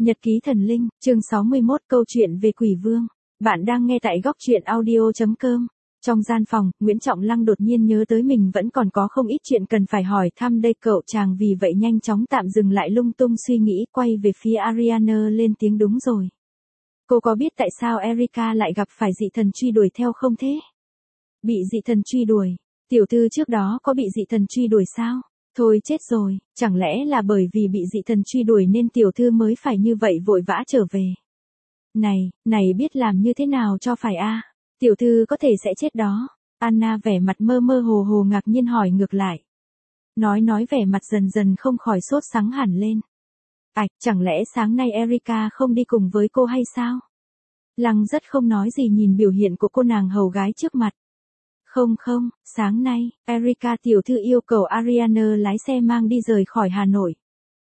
Nhật ký thần linh, chương 61, câu chuyện về quỷ vương. Bạn đang nghe tại góc truyện audio.com. Trong gian phòng, Nguyễn Trọng Lăng đột nhiên nhớ tới mình vẫn còn có không ít chuyện cần phải hỏi thăm đây cậu chàng, vì vậy nhanh chóng tạm dừng lại lung tung suy nghĩ, quay về phía Ariana lên tiếng. Đúng rồi. Cô có biết tại sao Erika lại gặp phải dị thần truy đuổi theo không thế? Bị dị thần truy đuổi? Tiểu thư trước đó có bị dị thần truy đuổi sao? Thôi chết rồi, chẳng lẽ là bởi vì bị dị thần truy đuổi nên tiểu thư mới phải như vậy vội vã trở về? Này biết làm như thế nào cho phải a? Tiểu thư có thể sẽ chết đó. Anna vẻ mặt mơ mơ hồ hồ ngạc nhiên hỏi ngược lại. Nói vẻ mặt dần dần không khỏi sốt sắng hẳn lên. Chẳng lẽ sáng nay Erika không đi cùng với cô hay sao? Lăng rất không nói gì nhìn biểu hiện của cô nàng hầu gái trước mặt. Không, sáng nay, Erika tiểu thư yêu cầu Ariana lái xe mang đi rời khỏi Hà Nội.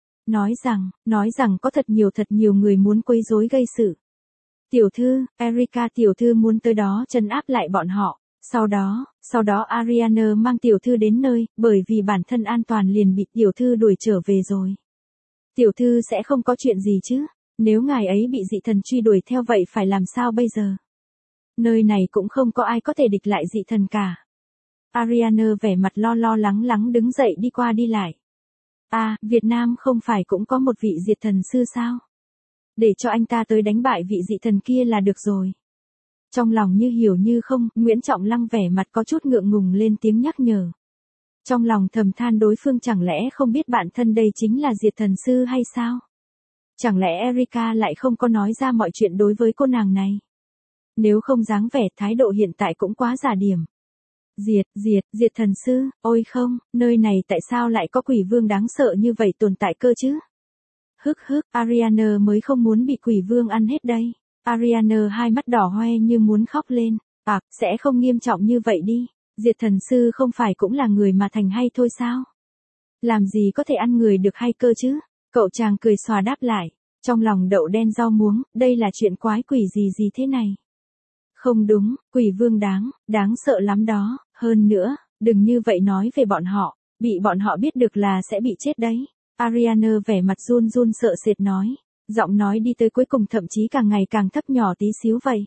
Nói rằng có thật nhiều người muốn quấy rối gây sự. Tiểu thư, Erika tiểu thư muốn tới đó trấn áp lại bọn họ. Sau đó Ariana mang tiểu thư đến nơi, bởi vì bản thân an toàn liền bị tiểu thư đuổi trở về rồi. Tiểu thư sẽ không có chuyện gì chứ? Nếu ngài ấy bị dị thần truy đuổi theo vậy phải làm sao bây giờ? Nơi này cũng không có ai có thể địch lại dị thần cả. Ariana vẻ mặt lo lắng đứng dậy đi qua đi lại. Việt Nam không phải cũng có một vị diệt thần sư sao? Để cho anh ta tới đánh bại vị dị thần kia là được rồi. Trong lòng như hiểu như không, Nguyễn Trọng Lăng vẻ mặt có chút ngượng ngùng lên tiếng nhắc nhở. Trong lòng thầm than đối phương chẳng lẽ không biết bản thân đây chính là diệt thần sư hay sao? Chẳng lẽ Erika lại không có nói ra mọi chuyện đối với cô nàng này? Nếu không dáng vẻ thái độ hiện tại cũng quá giả điểm. Diệt thần sư, ôi không, nơi này tại sao lại có quỷ vương đáng sợ như vậy tồn tại cơ chứ? Ariana mới không muốn bị quỷ vương ăn hết đây. Ariana hai mắt đỏ hoe như muốn khóc lên. Sẽ không nghiêm trọng như vậy đi. Diệt thần sư không phải cũng là người mà thành hay thôi sao? Làm gì có thể ăn người được hay cơ chứ? Cậu chàng cười xòa đáp lại. Trong lòng đậu đen rau muống, đây là chuyện quái quỷ gì thế này? Không đúng, quỷ vương đáng sợ lắm đó. Hơn nữa, đừng như vậy nói về bọn họ. Bị bọn họ biết được là sẽ bị chết đấy. Ariana vẻ mặt run sợ sệt nói. Giọng nói đi tới cuối cùng thậm chí càng ngày càng thấp nhỏ tí xíu vậy.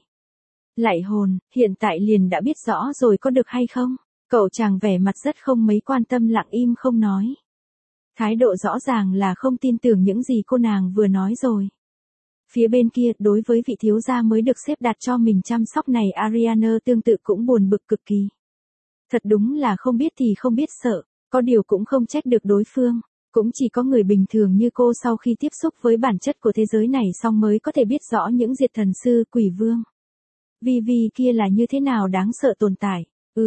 Lạy hồn, hiện tại liền đã biết rõ rồi có được hay không? Cậu chàng vẻ mặt rất không mấy quan tâm lặng im không nói. Thái độ rõ ràng là không tin tưởng những gì cô nàng vừa nói rồi. Phía bên kia, đối với vị thiếu gia mới được xếp đặt cho mình chăm sóc này, Ariana tương tự cũng buồn bực cực kỳ. Thật đúng là không biết thì không biết sợ, có điều cũng không trách được đối phương. Cũng chỉ có người bình thường như cô sau khi tiếp xúc với bản chất của thế giới này xong mới có thể biết rõ những diệt thần sư, quỷ vương. Vivi kia là như thế nào đáng sợ tồn tại.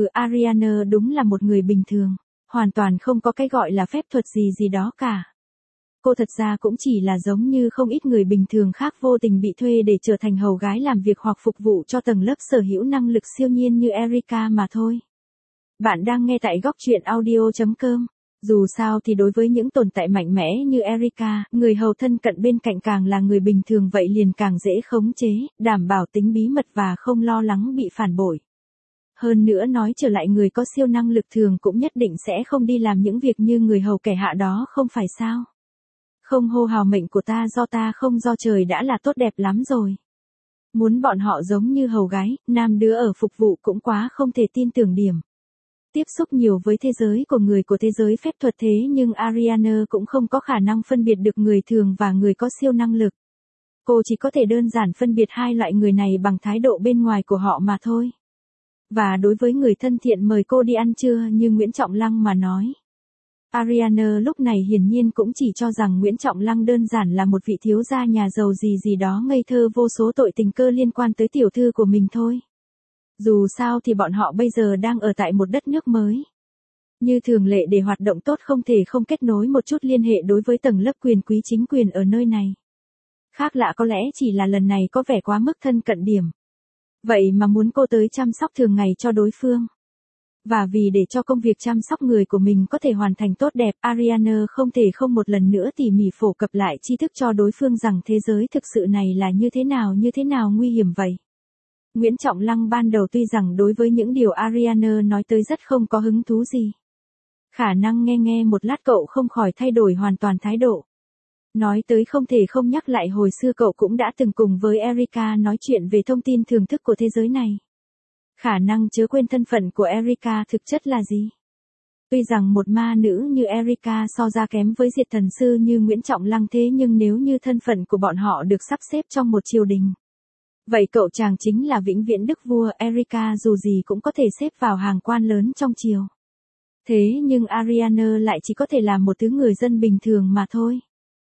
Ariana đúng là một người bình thường. Hoàn toàn không có cái gọi là phép thuật gì đó cả. Cô thật ra cũng chỉ là giống như không ít người bình thường khác vô tình bị thuê để trở thành hầu gái làm việc hoặc phục vụ cho tầng lớp sở hữu năng lực siêu nhiên như Erika mà thôi. Bạn đang nghe tại góc truyện audio.com. Dù sao thì đối với những tồn tại mạnh mẽ như Erika, người hầu thân cận bên cạnh càng là người bình thường vậy liền càng dễ khống chế, đảm bảo tính bí mật và không lo lắng bị phản bội. Hơn nữa nói trở lại, người có siêu năng lực thường cũng nhất định sẽ không đi làm những việc như người hầu kẻ hạ đó không phải sao? Không hô hào mệnh của ta do ta không do trời đã là tốt đẹp lắm rồi. Muốn bọn họ giống như hầu gái, nam đứa ở phục vụ cũng quá không thể tin tưởng điểm. Tiếp xúc nhiều với thế giới của người của thế giới phép thuật thế nhưng Ariana cũng không có khả năng phân biệt được người thường và người có siêu năng lực. Cô chỉ có thể đơn giản phân biệt hai loại người này bằng thái độ bên ngoài của họ mà thôi. Và đối với người thân thiện mời cô đi ăn trưa như Nguyễn Trọng Lăng mà nói. Ariana lúc này hiển nhiên cũng chỉ cho rằng Nguyễn Trọng Lăng đơn giản là một vị thiếu gia nhà giàu gì đó ngây thơ vô số tội tình cơ liên quan tới tiểu thư của mình thôi. Dù sao thì bọn họ bây giờ đang ở tại một đất nước mới. Như thường lệ để hoạt động tốt không thể không kết nối một chút liên hệ đối với tầng lớp quyền quý chính quyền ở nơi này. Khác lạ có lẽ chỉ là lần này có vẻ quá mức thân cận điểm. Vậy mà muốn cô tới chăm sóc thường ngày cho đối phương. Và vì để cho công việc chăm sóc người của mình có thể hoàn thành tốt đẹp, Ariana không thể không một lần nữa tỉ mỉ phổ cập lại tri thức cho đối phương rằng thế giới thực sự này là như thế nào nguy hiểm vậy. Nguyễn Trọng Lăng ban đầu tuy rằng đối với những điều Ariana nói tới rất không có hứng thú gì. Khả năng nghe một lát cậu không khỏi thay đổi hoàn toàn thái độ. Nói tới không thể không nhắc lại hồi xưa cậu cũng đã từng cùng với Erika nói chuyện về thông tin thưởng thức của thế giới này. Khả năng chớ quên thân phận của Erika thực chất là gì? Tuy rằng một ma nữ như Erika so ra kém với diệt thần sư như Nguyễn Trọng Lăng, thế nhưng nếu như thân phận của bọn họ được sắp xếp trong một triều đình, vậy cậu chàng chính là vĩnh viễn đức vua. Erika dù gì cũng có thể xếp vào hàng quan lớn trong triều. Thế nhưng Ariana lại chỉ có thể là một thứ người dân bình thường mà thôi.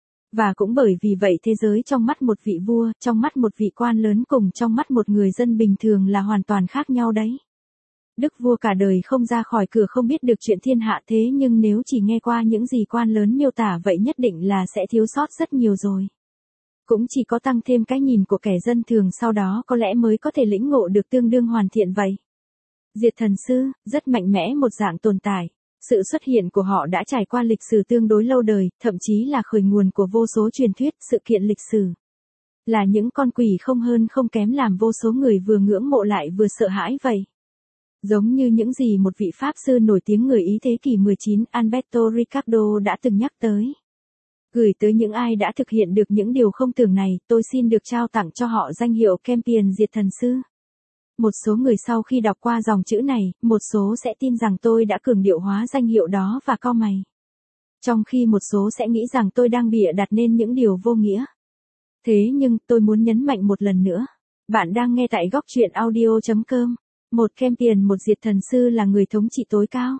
Và cũng bởi vì vậy thế giới trong mắt một vị vua, trong mắt một vị quan lớn cùng trong mắt một người dân bình thường là hoàn toàn khác nhau đấy. Đức vua cả đời không ra khỏi cửa không biết được chuyện thiên hạ, thế nhưng nếu chỉ nghe qua những gì quan lớn miêu tả vậy nhất định là sẽ thiếu sót rất nhiều rồi. Cũng chỉ có tăng thêm cái nhìn của kẻ dân thường sau đó có lẽ mới có thể lĩnh ngộ được tương đương hoàn thiện vậy. Diệt thần sư, rất mạnh mẽ một dạng tồn tại. Sự xuất hiện của họ đã trải qua lịch sử tương đối lâu đời, thậm chí là khởi nguồn của vô số truyền thuyết, sự kiện lịch sử. Là những con quỷ không hơn không kém làm vô số người vừa ngưỡng mộ lại vừa sợ hãi vậy. Giống như những gì một vị Pháp sư nổi tiếng người Ý thế kỷ 19 Alberto Ricardo đã từng nhắc tới. Gửi tới những ai đã thực hiện được những điều không tưởng này, tôi xin được trao tặng cho họ danh hiệu Champion Diệt Thần Sư. Một số người sau khi đọc qua dòng chữ này, một số sẽ tin rằng tôi đã cường điệu hóa danh hiệu đó và cau mày. Trong khi một số sẽ nghĩ rằng tôi đang bịa đặt nên những điều vô nghĩa. Thế nhưng tôi muốn nhấn mạnh một lần nữa. Bạn đang nghe tại góc truyện audio.com. Một Champion, một diệt thần sư là người thống trị tối cao.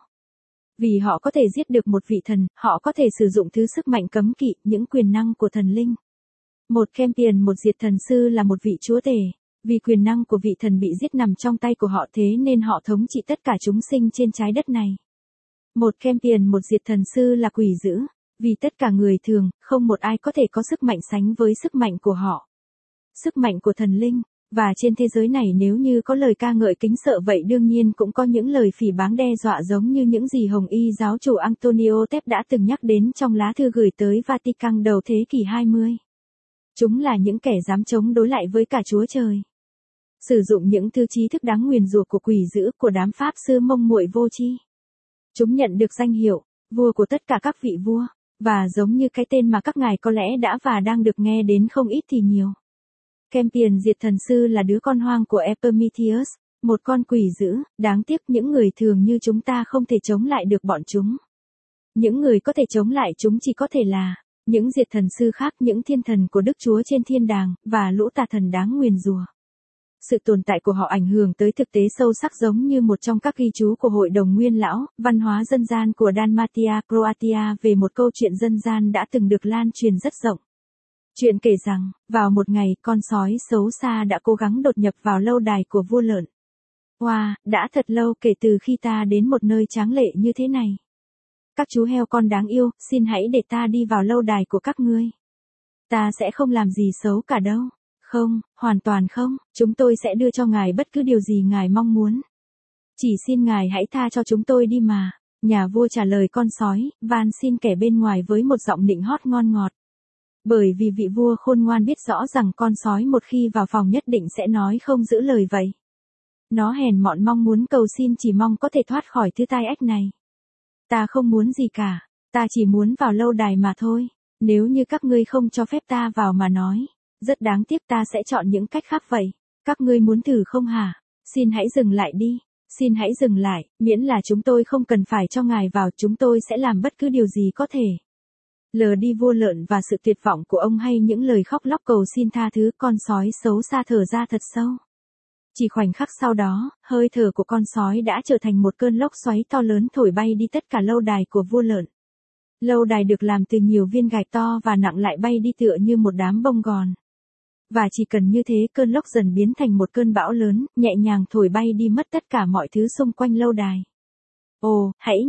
Vì họ có thể giết được một vị thần, họ có thể sử dụng thứ sức mạnh cấm kỵ, những quyền năng của thần linh. Một Champion, một diệt thần sư là một vị chúa tể. Vì quyền năng của vị thần bị giết nằm trong tay của họ thế nên họ thống trị tất cả chúng sinh trên trái đất này. Một Champion, một diệt thần sư là quỷ dữ. Vì tất cả người thường, không một ai có thể có sức mạnh sánh với sức mạnh của họ. Sức mạnh của thần linh. Và trên thế giới này nếu như có lời ca ngợi kính sợ vậy đương nhiên cũng có những lời phỉ báng đe dọa giống như những gì Hồng Y giáo chủ Antonio Tep đã từng nhắc đến trong lá thư gửi tới Vatican đầu thế kỷ 20. Chúng là những kẻ dám chống đối lại với cả Chúa Trời. Sử dụng những thứ trí thức đáng nguyền rủa của quỷ dữ của đám Pháp sư mông muội vô tri. Chúng nhận được danh hiệu, vua của tất cả các vị vua, và giống như cái tên mà các ngài có lẽ đã và đang được nghe đến không ít thì nhiều. Champion diệt thần sư là đứa con hoang của Epimetheus, một con quỷ dữ, đáng tiếc những người thường như chúng ta không thể chống lại được bọn chúng. Những người có thể chống lại chúng chỉ có thể là những diệt thần sư khác, những thiên thần của Đức Chúa trên thiên đàng, và lũ tà thần đáng nguyền rủa. Sự tồn tại của họ ảnh hưởng tới thực tế sâu sắc giống như một trong các ghi chú của Hội đồng Nguyên Lão, văn hóa dân gian của Dalmatia, Croatia về một câu chuyện dân gian đã từng được lan truyền rất rộng. Chuyện kể rằng, vào một ngày, con sói xấu xa đã cố gắng đột nhập vào lâu đài của vua lợn. Wow, đã thật lâu kể từ khi ta đến một nơi tráng lệ như thế này. Các chú heo con đáng yêu, xin hãy để ta đi vào lâu đài của các ngươi. Ta sẽ không làm gì xấu cả đâu. Không, hoàn toàn không, chúng tôi sẽ đưa cho ngài bất cứ điều gì ngài mong muốn. Chỉ xin ngài hãy tha cho chúng tôi đi mà. Nhà vua trả lời con sói, van xin kẻ bên ngoài với một giọng nịnh hót ngon ngọt. Bởi vì vị vua khôn ngoan biết rõ rằng con sói một khi vào phòng nhất định sẽ nói không giữ lời vậy. Nó hèn mọn mong muốn cầu xin chỉ mong có thể thoát khỏi thứ tai ách này. Ta không muốn gì cả, ta chỉ muốn vào lâu đài mà thôi. Nếu như các ngươi không cho phép ta vào mà nói, rất đáng tiếc ta sẽ chọn những cách khác vậy. Các ngươi muốn thử không hả? Xin hãy dừng lại đi. Xin hãy dừng lại, miễn là chúng tôi không cần phải cho ngài vào, chúng tôi sẽ làm bất cứ điều gì có thể. Lờ đi vua lợn và sự tuyệt vọng của ông hay những lời khóc lóc cầu xin tha thứ, con sói xấu xa thở ra thật sâu. Chỉ khoảnh khắc sau đó, hơi thở của con sói đã trở thành một cơn lốc xoáy to lớn thổi bay đi tất cả lâu đài của vua lợn. Lâu đài được làm từ nhiều viên gạch to và nặng lại bay đi tựa như một đám bông gòn. Và chỉ cần như thế cơn lốc dần biến thành một cơn bão lớn, nhẹ nhàng thổi bay đi mất tất cả mọi thứ xung quanh lâu đài. Ồ, hãy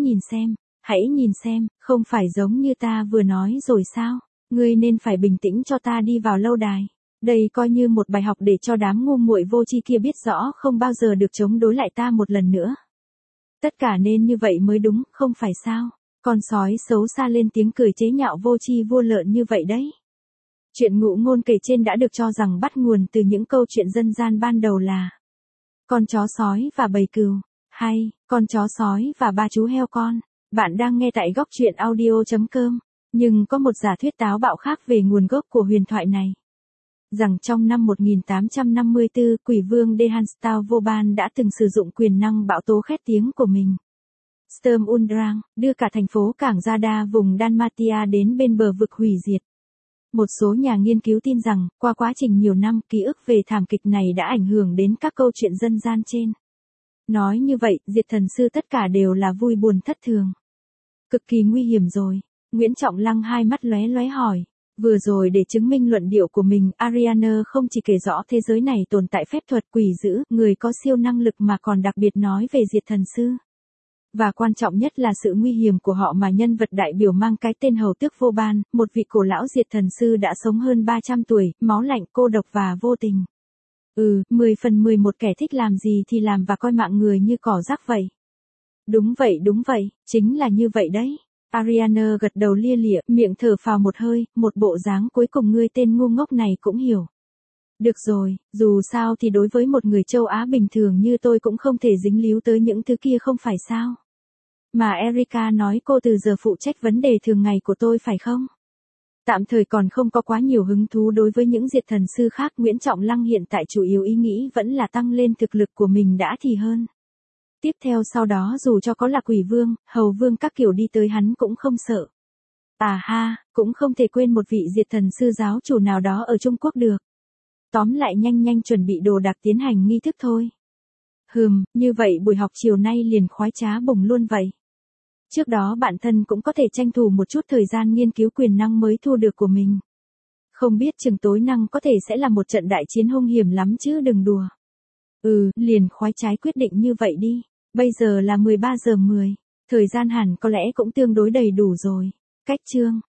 nhìn xem, không phải giống như ta vừa nói rồi sao? Ngươi nên phải bình tĩnh cho ta đi vào lâu đài. Đây coi như một bài học để cho đám ngu muội vô tri kia biết rõ không bao giờ được chống đối lại ta một lần nữa. Tất cả nên như vậy mới đúng, không phải sao? Con sói xấu xa lên tiếng cười chế nhạo vô tri vua lợn như vậy đấy. Chuyện ngụ ngôn kể trên đã được cho rằng bắt nguồn từ những câu chuyện dân gian ban đầu là con chó sói và bầy cừu, hay con chó sói và ba chú heo con. Bạn đang nghe tại góc truyện audio.com. Nhưng có một giả thuyết táo bạo khác về nguồn gốc của huyền thoại này. Rằng trong năm 1854, quỷ vương Dehanstau Vauban đã từng sử dụng quyền năng bão tố khét tiếng của mình. Sturm und Drang, đưa cả thành phố cảng Zada vùng Dalmatia đến bên bờ vực hủy diệt. Một số nhà nghiên cứu tin rằng, qua quá trình nhiều năm, ký ức về thảm kịch này đã ảnh hưởng đến các câu chuyện dân gian trên. Nói như vậy, diệt thần sư tất cả đều là vui buồn thất thường. Cực kỳ nguy hiểm rồi. Nguyễn Trọng Lăng hai mắt lóe lóe hỏi. Vừa rồi để chứng minh luận điệu của mình, Ariane không chỉ kể rõ thế giới này tồn tại phép thuật quỷ dữ, người có siêu năng lực mà còn đặc biệt nói về diệt thần sư. Và quan trọng nhất là sự nguy hiểm của họ mà nhân vật đại biểu mang cái tên hầu tước Vauban, một vị cổ lão diệt thần sư đã sống hơn 300 tuổi, máu lạnh, cô độc và vô tình. 10 phần 10 một kẻ thích làm gì thì làm và coi mạng người như cỏ rác vậy. Đúng vậy, chính là như vậy đấy. Ariane gật đầu lia lịa, miệng thở phào một hơi, một bộ dáng cuối cùng ngươi tên ngu ngốc này cũng hiểu. Được rồi, dù sao thì đối với một người châu Á bình thường như tôi cũng không thể dính líu tới những thứ kia không phải sao. Mà Erika nói cô từ giờ phụ trách vấn đề thường ngày của tôi phải không? Tạm thời còn không có quá nhiều hứng thú đối với những diệt thần sư khác. Nguyễn Trọng Lăng hiện tại chủ yếu ý nghĩ vẫn là tăng lên thực lực của mình đã thì hơn. Tiếp theo sau đó dù cho có là quỷ vương, hầu vương các kiểu đi tới hắn cũng không sợ. À ha, cũng không thể quên một vị diệt thần sư giáo chủ nào đó ở Trung Quốc được. Tóm lại nhanh chuẩn bị đồ đạc tiến hành nghi thức thôi. Như vậy buổi học chiều nay liền khoái trá bùng luôn vậy. Trước đó bản thân cũng có thể tranh thủ một chút thời gian nghiên cứu quyền năng mới thu được của mình. Không biết chừng tối năng có thể sẽ là một trận đại chiến hung hiểm lắm chứ đừng đùa. Liền khoái trái quyết định như vậy đi. Bây giờ là 13 giờ 10. Thời gian hẳn có lẽ cũng tương đối đầy đủ rồi. Cách chương